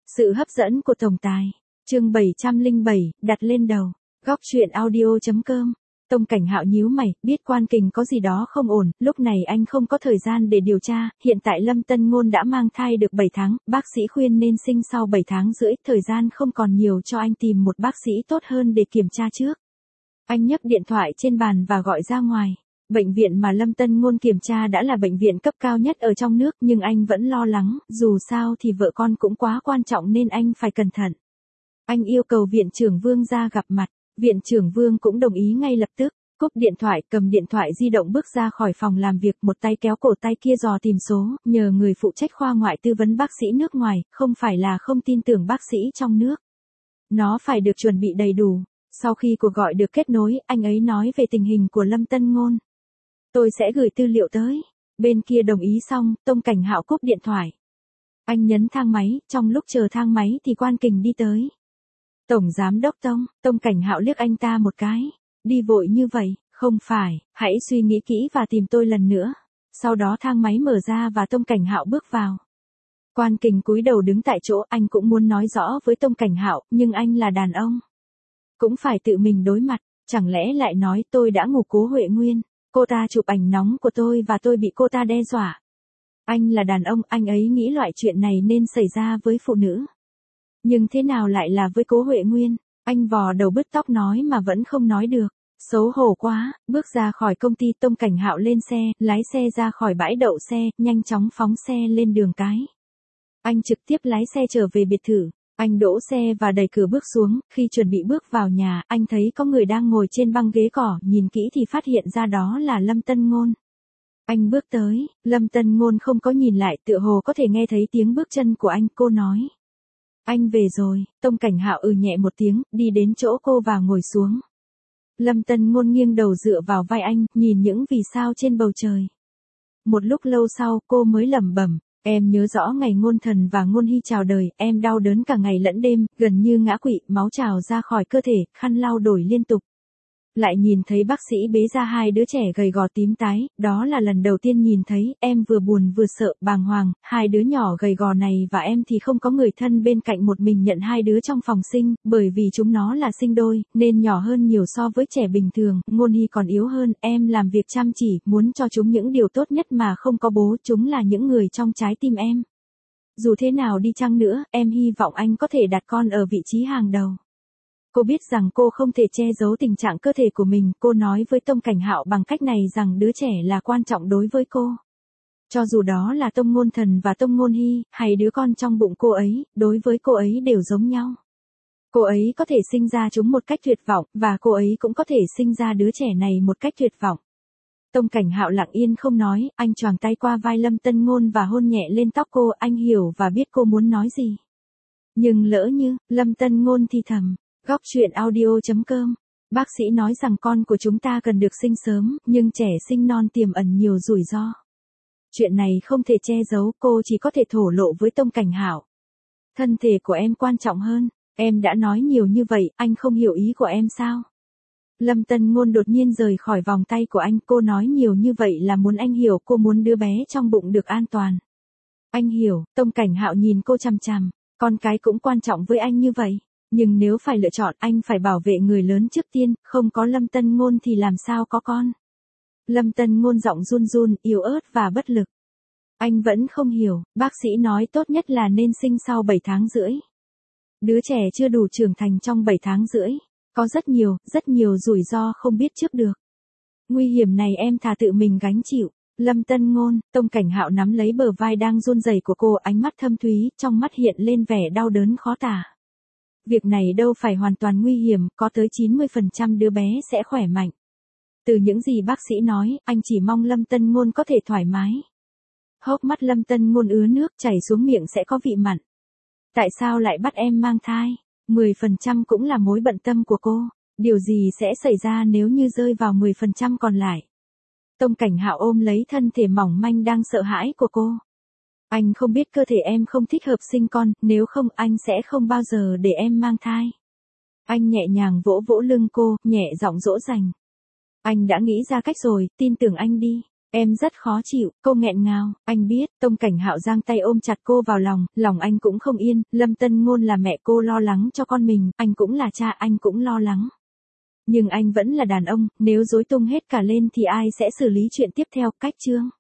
Sự hấp dẫn của tổng tài. Chương 707, đặt lên đầu. Góc truyện audio.com. Tông Cảnh Hạo nhíu mày, biết Quan Kình có gì đó không ổn, lúc này anh không có thời gian để điều tra, hiện tại Lâm Tân Ngôn đã mang thai được 7 tháng, bác sĩ khuyên nên sinh sau 7 tháng rưỡi, thời gian không còn nhiều cho anh tìm một bác sĩ tốt hơn để kiểm tra trước. Anh nhấc điện thoại trên bàn và gọi ra ngoài. Bệnh viện mà Lâm Tân Ngôn kiểm tra đã là bệnh viện cấp cao nhất ở trong nước, nhưng anh vẫn lo lắng, dù sao thì vợ con cũng quá quan trọng nên anh phải cẩn thận. Anh yêu cầu viện trưởng Vương ra gặp mặt, viện trưởng Vương cũng đồng ý ngay lập tức, cúp điện thoại, cầm điện thoại di động bước ra khỏi phòng làm việc, một tay kéo cổ tay kia dò tìm số, nhờ người phụ trách khoa ngoại tư vấn bác sĩ nước ngoài, không phải là không tin tưởng bác sĩ trong nước. Nó phải được chuẩn bị đầy đủ. Sau khi cuộc gọi được kết nối, anh ấy nói về tình hình của Lâm Tân Ngôn. Tôi sẽ gửi tư liệu tới. Bên kia đồng ý xong, Tông Cảnh Hạo cúp điện thoại. Anh nhấn thang máy, trong lúc chờ thang máy thì Quan Kình đi tới. Tổng giám đốc Tông Cảnh Hạo liếc anh ta một cái. Đi vội như vậy, không phải, hãy suy nghĩ kỹ và tìm tôi lần nữa. Sau đó thang máy mở ra và Tông Cảnh Hạo bước vào. Quan Kình cúi đầu đứng tại chỗ, anh cũng muốn nói rõ với Tông Cảnh Hạo, nhưng anh là đàn ông. Cũng phải tự mình đối mặt, chẳng lẽ lại nói tôi đã ngủ Cố Huệ Nguyên. Cô ta chụp ảnh nóng của tôi và tôi bị cô ta đe dọa. Anh là đàn ông, anh ấy nghĩ loại chuyện này nên xảy ra với phụ nữ. Nhưng thế nào lại là với Cố Huệ Nguyên? Anh vò đầu bứt tóc nói mà vẫn không nói được. Xấu hổ quá, bước ra khỏi công ty. Tông Cảnh Hạo lên xe, lái xe ra khỏi bãi đậu xe, nhanh chóng phóng xe lên đường cái. Anh trực tiếp lái xe trở về biệt thự. Anh đỗ xe và đẩy cửa bước xuống, khi chuẩn bị bước vào nhà, anh thấy có người đang ngồi trên băng ghế cỏ, nhìn kỹ thì phát hiện ra đó là Lâm Tân Ngôn. Anh bước tới, Lâm Tân Ngôn không có nhìn lại, tựa hồ có thể nghe thấy tiếng bước chân của anh, cô nói. Anh về rồi. Tông Cảnh Hạo nhẹ một tiếng, đi đến chỗ cô và ngồi xuống. Lâm Tân Ngôn nghiêng đầu dựa vào vai anh, nhìn những vì sao trên bầu trời. Một lúc lâu sau, cô mới lẩm bẩm. Em nhớ rõ ngày Ngôn Thần và Ngôn Hy chào đời, em đau đớn cả ngày lẫn đêm, gần như ngã quỵ, máu trào ra khỏi cơ thể, khăn lau đổi liên tục. Lại nhìn thấy bác sĩ bế ra hai đứa trẻ gầy gò tím tái, đó là lần đầu tiên nhìn thấy, em vừa buồn vừa sợ, bàng hoàng, hai đứa nhỏ gầy gò này và em thì không có người thân bên cạnh, một mình nhận hai đứa trong phòng sinh, bởi vì chúng nó là sinh đôi, nên nhỏ hơn nhiều so với trẻ bình thường, Ngôn Hy còn yếu hơn, em làm việc chăm chỉ, muốn cho chúng những điều tốt nhất mà không có bố, chúng là những người trong trái tim em. Dù thế nào đi chăng nữa, em hy vọng anh có thể đặt con ở vị trí hàng đầu. Cô biết rằng cô không thể che giấu tình trạng cơ thể của mình, cô nói với Tông Cảnh Hạo bằng cách này rằng đứa trẻ là quan trọng đối với cô. Cho dù đó là Tông Ngôn Thần và Tông Ngôn Hy, hay đứa con trong bụng cô ấy, đối với cô ấy đều giống nhau. Cô ấy có thể sinh ra chúng một cách tuyệt vọng, và cô ấy cũng có thể sinh ra đứa trẻ này một cách tuyệt vọng. Tông Cảnh Hạo lặng yên không nói, anh choàng tay qua vai Lâm Tân Ngôn và hôn nhẹ lên tóc cô, anh hiểu và biết cô muốn nói gì. Nhưng lỡ như, Lâm Tân Ngôn thì thầm. Góc truyện audio.com. Bác sĩ nói rằng con của chúng ta cần được sinh sớm, nhưng trẻ sinh non tiềm ẩn nhiều rủi ro. Chuyện này không thể che giấu, cô chỉ có thể thổ lộ với Tông Cảnh Hạo. Thân thể của em quan trọng hơn, em đã nói nhiều như vậy, anh không hiểu ý của em sao? Lâm Tân Ngôn đột nhiên rời khỏi vòng tay của anh, cô nói nhiều như vậy là muốn anh hiểu, cô muốn đứa bé trong bụng được an toàn. Anh hiểu, Tông Cảnh Hạo nhìn cô chằm chằm, con cái cũng quan trọng với anh như vậy. Nhưng nếu phải lựa chọn, anh phải bảo vệ người lớn trước tiên, không có Lâm Tân Ngôn thì làm sao có con. Lâm Tân Ngôn giọng run run, yếu ớt và bất lực. Anh vẫn không hiểu, bác sĩ nói tốt nhất là nên sinh sau 7 tháng rưỡi. Đứa trẻ chưa đủ trưởng thành trong 7 tháng rưỡi. Có rất nhiều rủi ro không biết trước được. Nguy hiểm này em thà tự mình gánh chịu. Lâm Tân Ngôn, Tông Cảnh Hạo nắm lấy bờ vai đang run rẩy của cô, ánh mắt thâm thúy, trong mắt hiện lên vẻ đau đớn khó tả. Việc này đâu phải hoàn toàn nguy hiểm, có tới 90% đứa bé sẽ khỏe mạnh. Từ những gì bác sĩ nói, anh chỉ mong Lâm Tân Ngôn có thể thoải mái. Hốc mắt Lâm Tân Ngôn ứa nước chảy xuống miệng sẽ có vị mặn. Tại sao lại bắt em mang thai? 10% cũng là mối bận tâm của cô. Điều gì sẽ xảy ra nếu như rơi vào 10% còn lại? Tông Cảnh Hạo ôm lấy thân thể mỏng manh đang sợ hãi của cô. Anh không biết cơ thể em không thích hợp sinh con, nếu không anh sẽ không bao giờ để em mang thai. Anh nhẹ nhàng vỗ vỗ lưng cô, nhẹ giọng dỗ dành. Anh đã nghĩ ra cách rồi, tin tưởng anh đi. Em rất khó chịu, cô nghẹn ngào, anh biết. Tông Cảnh Hạo giang tay ôm chặt cô vào lòng, lòng anh cũng không yên. Lâm Tân Ngôn là mẹ cô lo lắng cho con mình, anh cũng là cha, anh cũng lo lắng. Nhưng anh vẫn là đàn ông, nếu rối tung hết cả lên thì ai sẽ xử lý chuyện tiếp theo, cách Trương.